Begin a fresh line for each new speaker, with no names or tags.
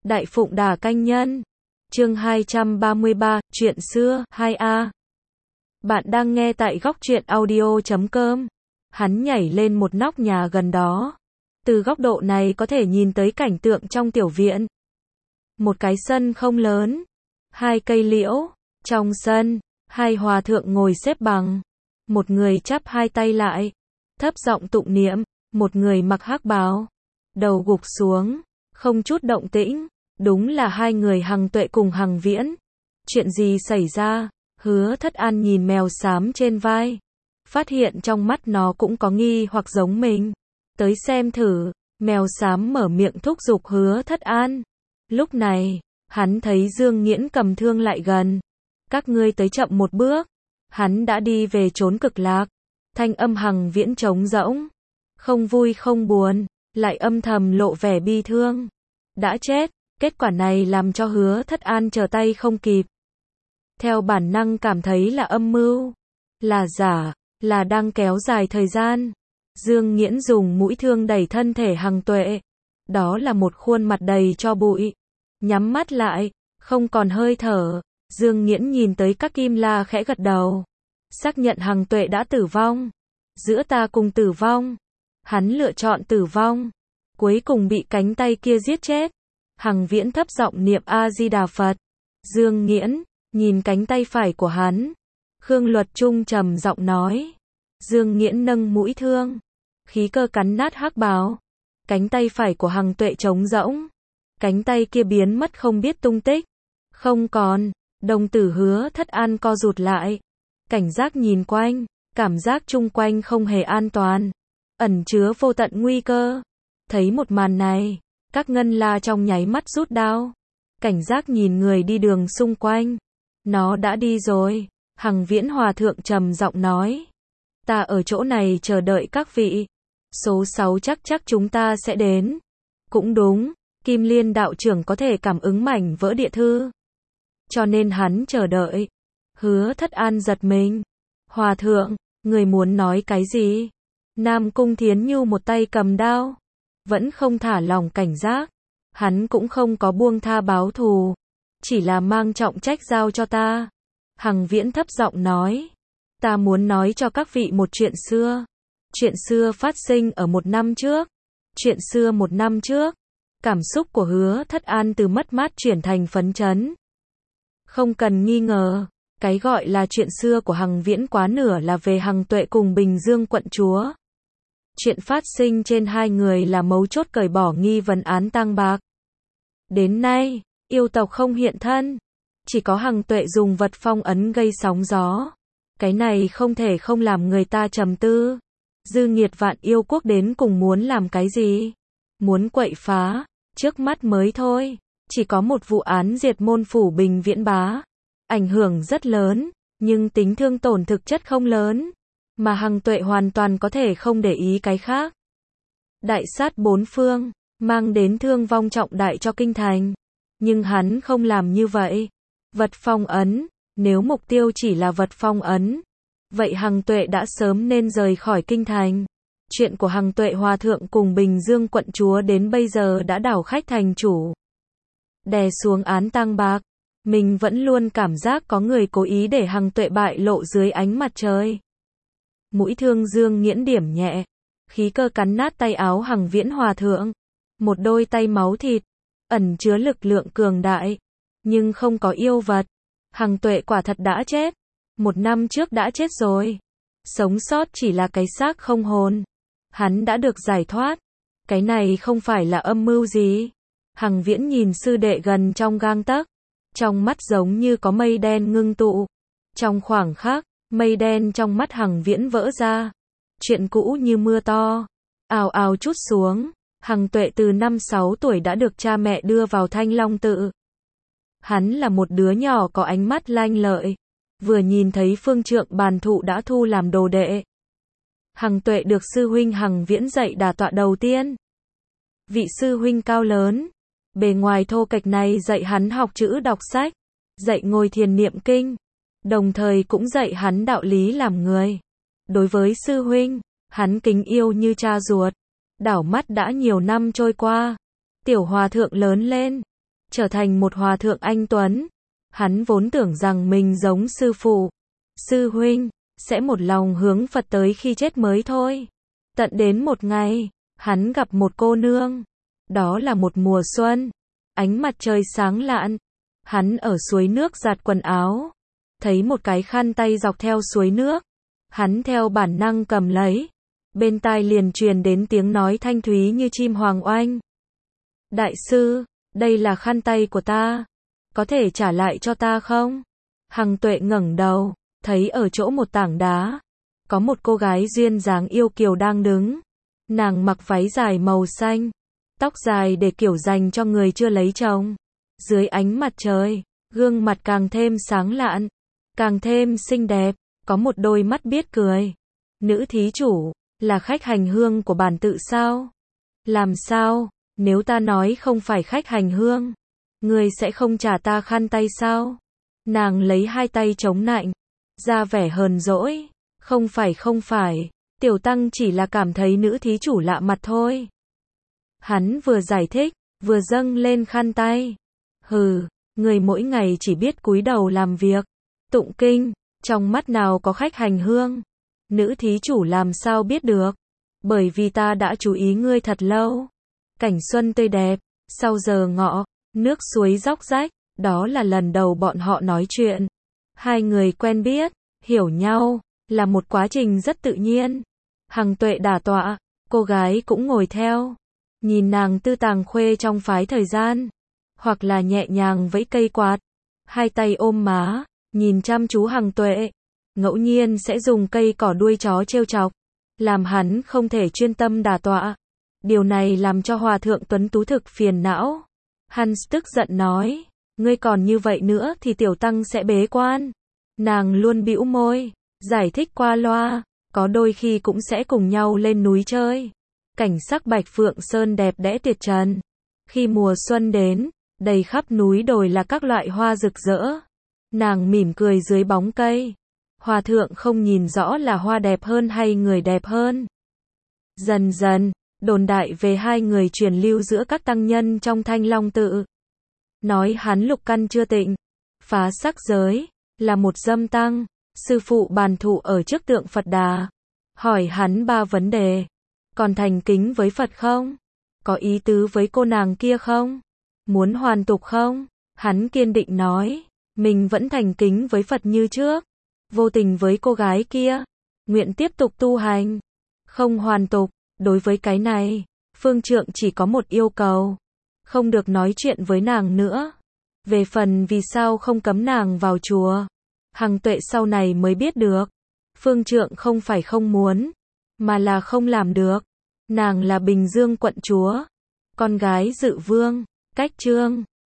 Đại Phụng Đà Canh Nhân. Chương 233, Chuyện xưa, 2A. Bạn đang nghe tại góc truyện audio.com. Hắn nhảy lên một nóc nhà gần đó. Từ góc độ này có thể nhìn tới cảnh tượng trong tiểu viện. Một cái sân không lớn. Hai cây liễu. Trong sân, hai hòa thượng ngồi xếp bằng. Một người chắp hai tay lại. Thấp giọng tụng niệm. Một người mặc hắc bào. Đầu gục xuống. Không chút động tĩnh. Đúng là hai người Hằng Tuệ cùng Hằng Viễn. Chuyện gì xảy ra? Hứa Thất An nhìn mèo xám trên vai. Phát hiện trong mắt nó cũng có nghi hoặc giống mình. Tới xem thử. Mèo xám mở miệng thúc giục Hứa Thất An. Lúc này, hắn thấy Dương Nghiễn cầm thương lại gần. Các ngươi tới chậm một bước. Hắn đã đi về chốn cực lạc. Thanh âm Hằng Viễn trống rỗng. Không vui không buồn, lại âm thầm lộ vẻ bi thương. Đã chết. Kết quả này làm cho Hứa Thất An trở tay không kịp. Theo bản năng cảm thấy là âm mưu, là giả, là đang kéo dài thời gian. Dương Nghiễn dùng mũi thương đẩy thân thể Hằng Tuệ. Đó là một khuôn mặt đầy tro bụi. Nhắm mắt lại, không còn hơi thở. Dương Nghiễn nhìn tới các kim la khẽ gật đầu. Xác nhận Hằng Tuệ đã tử vong. Giữa ta cùng tử vong. Hắn lựa chọn tử vong. Cuối cùng bị cánh tay kia giết chết. Hằng Viễn thấp giọng niệm A-di-đà Phật. Dương Nghiễn nhìn cánh tay phải của hắn. Khương Luật Trung trầm giọng nói. Dương Nghiễn nâng mũi thương. Khí cơ cắn nát hắc bào. Cánh tay phải của Hằng Tuệ trống rỗng. Cánh tay kia biến mất không biết tung tích. Không còn. Đồng tử Hứa Thất An co rụt lại. Cảnh giác nhìn quanh. Cảm giác chung quanh không hề an toàn. Ẩn chứa vô tận nguy cơ. Thấy một màn này. Các ngân la trong nháy mắt rút đao. Cảnh giác nhìn người đi đường xung quanh. Nó đã đi rồi. Hằng Viễn Hòa Thượng trầm giọng nói. Ta ở chỗ này chờ đợi các vị. Số 6 chắc chúng ta sẽ đến. Cũng đúng. Kim Liên đạo trưởng có thể cảm ứng mảnh vỡ địa thư. Cho nên hắn chờ đợi. Hứa Thất An giật mình. Hòa Thượng, người muốn nói cái gì? Nam Cung Thiến Nhu một tay cầm đao. Vẫn không thả lòng cảnh giác. Hắn cũng không có buông tha báo thù. Chỉ là mang trọng trách giao cho ta. Hằng Viễn thấp giọng nói. Ta muốn nói cho các vị một chuyện xưa. Chuyện xưa phát sinh ở 1 năm trước. Chuyện xưa 1 năm trước. Cảm xúc của Hứa Thất An từ mất mát chuyển thành phấn chấn. Không cần nghi ngờ. Cái gọi là chuyện xưa của Hằng Viễn quá nửa là về Hằng Tuệ cùng Bình Dương quận chúa. Chuyện phát sinh trên hai người là mấu chốt cởi bỏ nghi vấn án tang bạc. Đến nay, yêu tộc không hiện thân. Chỉ có Hằng Tuệ dùng vật phong ấn gây sóng gió. Cái này không thể không làm người ta trầm tư. Dư nghiệt vạn yêu quốc đến cùng muốn làm cái gì? Muốn quậy phá, trước mắt mới thôi. Chỉ có một vụ án diệt môn phủ Bình Viễn Bá. Ảnh hưởng rất lớn, nhưng tính thương tổn thực chất không lớn. Mà Hằng Tuệ hoàn toàn có thể không để ý cái khác. Đại sát 4 phương, mang đến thương vong trọng đại cho kinh thành. Nhưng hắn không làm như vậy. Vật phong ấn, nếu mục tiêu chỉ là vật phong ấn, vậy Hằng Tuệ đã sớm nên rời khỏi kinh thành. Chuyện của Hằng Tuệ Hòa Thượng cùng Bình Dương quận chúa đến bây giờ đã đảo khách thành chủ. Đè xuống án tang bạc. Mình vẫn luôn cảm giác có người cố ý để Hằng Tuệ bại lộ dưới ánh mặt trời. Mũi thương Dương Nghiễn điểm nhẹ. Khí cơ cắn nát tay áo Hằng Viễn Hòa Thượng. Một đôi tay máu thịt. Ẩn chứa lực lượng cường đại. Nhưng không có yêu vật. Hằng Tuệ quả thật đã chết. 1 năm trước đã chết rồi. Sống sót chỉ là cái xác không hồn. Hắn đã được giải thoát. Cái này không phải là âm mưu gì. Hằng Viễn nhìn sư đệ gần trong gang tấc. Trong mắt giống như có mây đen ngưng tụ. Trong khoảng khắc, mây đen trong mắt Hằng Viễn vỡ ra. Chuyện cũ như mưa to. Ào ào trút xuống. Hằng Tuệ từ 5-6 tuổi đã được cha mẹ đưa vào Thanh Long tự. Hắn là một đứa nhỏ có ánh mắt lanh lợi. Vừa nhìn thấy phương trượng bàn thụ đã thu làm đồ đệ. Hằng Tuệ được sư huynh Hằng Viễn dạy đả tọa đầu tiên. Vị sư huynh cao lớn. Bề ngoài thô kệch này dạy hắn học chữ đọc sách. Dạy ngồi thiền niệm kinh. Đồng thời cũng dạy hắn đạo lý làm người. Đối với sư huynh, hắn kính yêu như cha ruột. Đảo mắt đã nhiều năm trôi qua. Tiểu hòa thượng lớn lên. trở thành một hòa thượng anh tuấn. Hắn vốn tưởng rằng mình giống sư phụ, sư huynh, sẽ một lòng hướng Phật tới khi chết mới thôi. Tận đến một ngày, hắn gặp một cô nương. Đó là một mùa xuân, ánh mặt trời sáng lạn. Hắn ở suối nước giặt quần áo, thấy một cái khăn tay dọc theo suối nước. Hắn theo bản năng cầm lấy, bên tai liền truyền đến tiếng nói thanh thúy như chim hoàng oanh. Đại sư, đây là khăn tay của ta, có thể trả lại cho ta không? Hằng Tuệ ngẩng đầu, thấy ở chỗ một tảng đá, có một cô gái duyên dáng yêu kiều đang đứng. Nàng mặc váy dài màu xanh, tóc dài để kiểu dành cho người chưa lấy chồng. Dưới ánh mặt trời, gương mặt càng thêm sáng lạn, càng thêm xinh đẹp, có một đôi mắt biết cười. Nữ thí chủ, là khách hành hương của bản tự sao? Làm sao, nếu ta nói không phải khách hành hương, người sẽ không trả ta khăn tay sao? Nàng lấy hai tay chống nạnh, ra vẻ hờn dỗi. Không phải, tiểu tăng chỉ là cảm thấy nữ thí chủ lạ mặt thôi. Hắn vừa giải thích, vừa dâng lên khăn tay. Hừ, người mỗi ngày chỉ biết cúi đầu làm việc, tụng kinh, trong mắt nào có khách hành hương. Nữ thí chủ làm sao biết được? Bởi vì ta đã chú ý ngươi thật lâu. Cảnh xuân tươi đẹp, sau giờ ngọ, nước suối róc rách, đó là lần đầu bọn họ nói chuyện. Hai người quen biết, hiểu nhau, là một quá trình rất tự nhiên. Hằng Tuệ đả tọa, cô gái cũng ngồi theo. Nhìn nàng tư tàng khuê trong phái thời gian, hoặc là nhẹ nhàng vẫy cây quạt, hai tay ôm má, nhìn chăm chú Hằng Tuệ. Ngẫu nhiên sẽ dùng cây cỏ đuôi chó trêu chọc, làm hắn không thể chuyên tâm đả tọa. Điều này làm cho hòa thượng tuấn tú thực phiền não. Hans tức giận nói, ngươi còn như vậy nữa thì tiểu tăng sẽ bế quan. Nàng luôn bĩu môi, giải thích qua loa, có đôi khi cũng sẽ cùng nhau lên núi chơi. Cảnh sắc Bạch Phượng Sơn đẹp đẽ tuyệt trần. Khi mùa xuân đến, đầy khắp núi đồi là các loại hoa rực rỡ. Nàng mỉm cười dưới bóng cây. Hòa thượng không nhìn rõ là hoa đẹp hơn hay người đẹp hơn. Dần dần, đồn đại về hai người truyền lưu giữa các tăng nhân trong Thanh Long tự. Nói hắn lục căn chưa tịnh, phá sắc giới, là một dâm tăng. Sư phụ bàn thụ ở trước tượng Phật Đà, hỏi hắn 3 vấn đề. Còn thành kính với Phật không? Có ý tứ với cô nàng kia không? Muốn hoàn tục không? Hắn kiên định nói, mình vẫn thành kính với Phật như trước. Vô tình với cô gái kia, nguyện tiếp tục tu hành, không hoàn tục. Đối với cái này, phương trượng chỉ có một yêu cầu, không được nói chuyện với nàng nữa. Về phần vì sao không cấm nàng vào chùa, Hằng Tuệ sau này mới biết được. Phương trượng không phải không muốn, mà là không làm được. Nàng là Bình Dương quận chúa, con gái Dự Vương, Cách Trương.